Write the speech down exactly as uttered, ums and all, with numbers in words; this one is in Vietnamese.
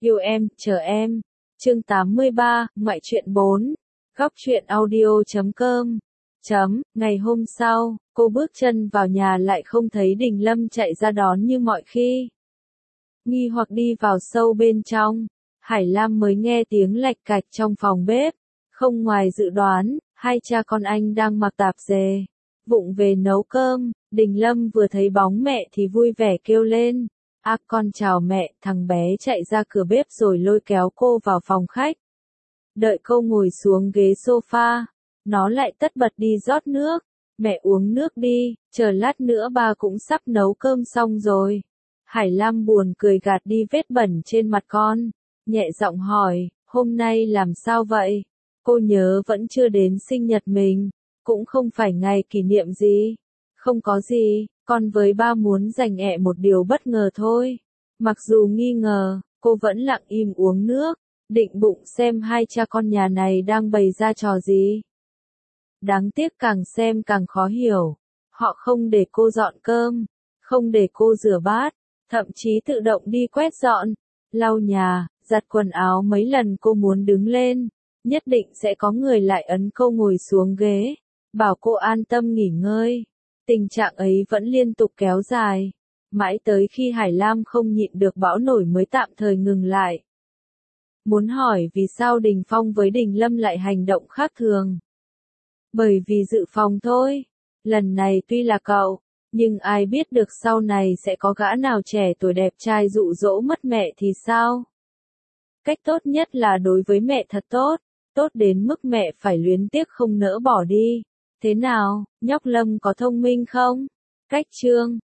Yêu em, chờ em. Chương tám mươi ba, ngoại truyện bốn. Góc truyện audio chấm com. Chấm, ngày hôm sau, cô bước chân vào nhà lại không thấy Đình Lâm chạy ra đón như mọi khi. Nghi hoặc đi vào sâu bên trong, Hải Lam mới nghe tiếng lạch cạch trong phòng bếp. Không ngoài dự đoán, hai cha con anh đang mặc tạp dề, vụng về nấu cơm. Đình Lâm vừa thấy bóng mẹ thì vui vẻ kêu lên. À, con chào mẹ. Thằng bé chạy ra cửa bếp rồi lôi kéo cô vào phòng khách. Đợi cô ngồi xuống ghế sofa, nó lại tất bật đi rót nước. Mẹ uống nước đi, chờ lát nữa ba cũng sắp nấu cơm xong rồi. Hải Lam buồn cười gạt đi vết bẩn trên mặt con, nhẹ giọng hỏi, hôm nay làm sao vậy? Cô nhớ vẫn chưa đến sinh nhật mình, cũng không phải ngày kỷ niệm gì. Không có gì, con với ba muốn dành ẹ một điều bất ngờ thôi. Mặc dù nghi ngờ, cô vẫn lặng im uống nước, định bụng xem hai cha con nhà này đang bày ra trò gì. Đáng tiếc càng xem càng khó hiểu. Họ không để cô dọn cơm, không để cô rửa bát, thậm chí tự động đi quét dọn, lau nhà, giặt quần áo mấy lần cô muốn đứng lên. Nhất định sẽ có người lại ấn cô ngồi xuống ghế, bảo cô an tâm nghỉ ngơi. Tình trạng ấy vẫn liên tục kéo dài, mãi tới khi Hải Lam không nhịn được bão nổi mới tạm thời ngừng lại. Muốn hỏi vì sao Đình Phong với Đình Lâm lại hành động khác thường. Bởi vì dự phòng thôi. Lần này tuy là cậu, nhưng ai biết được sau này sẽ có gã nào trẻ tuổi đẹp trai dụ dỗ mất mẹ thì sao? Cách tốt nhất là đối với mẹ thật tốt, tốt đến mức mẹ phải luyến tiếc không nỡ bỏ đi. Thế nào, nhóc Lâm có thông minh không? Cách chương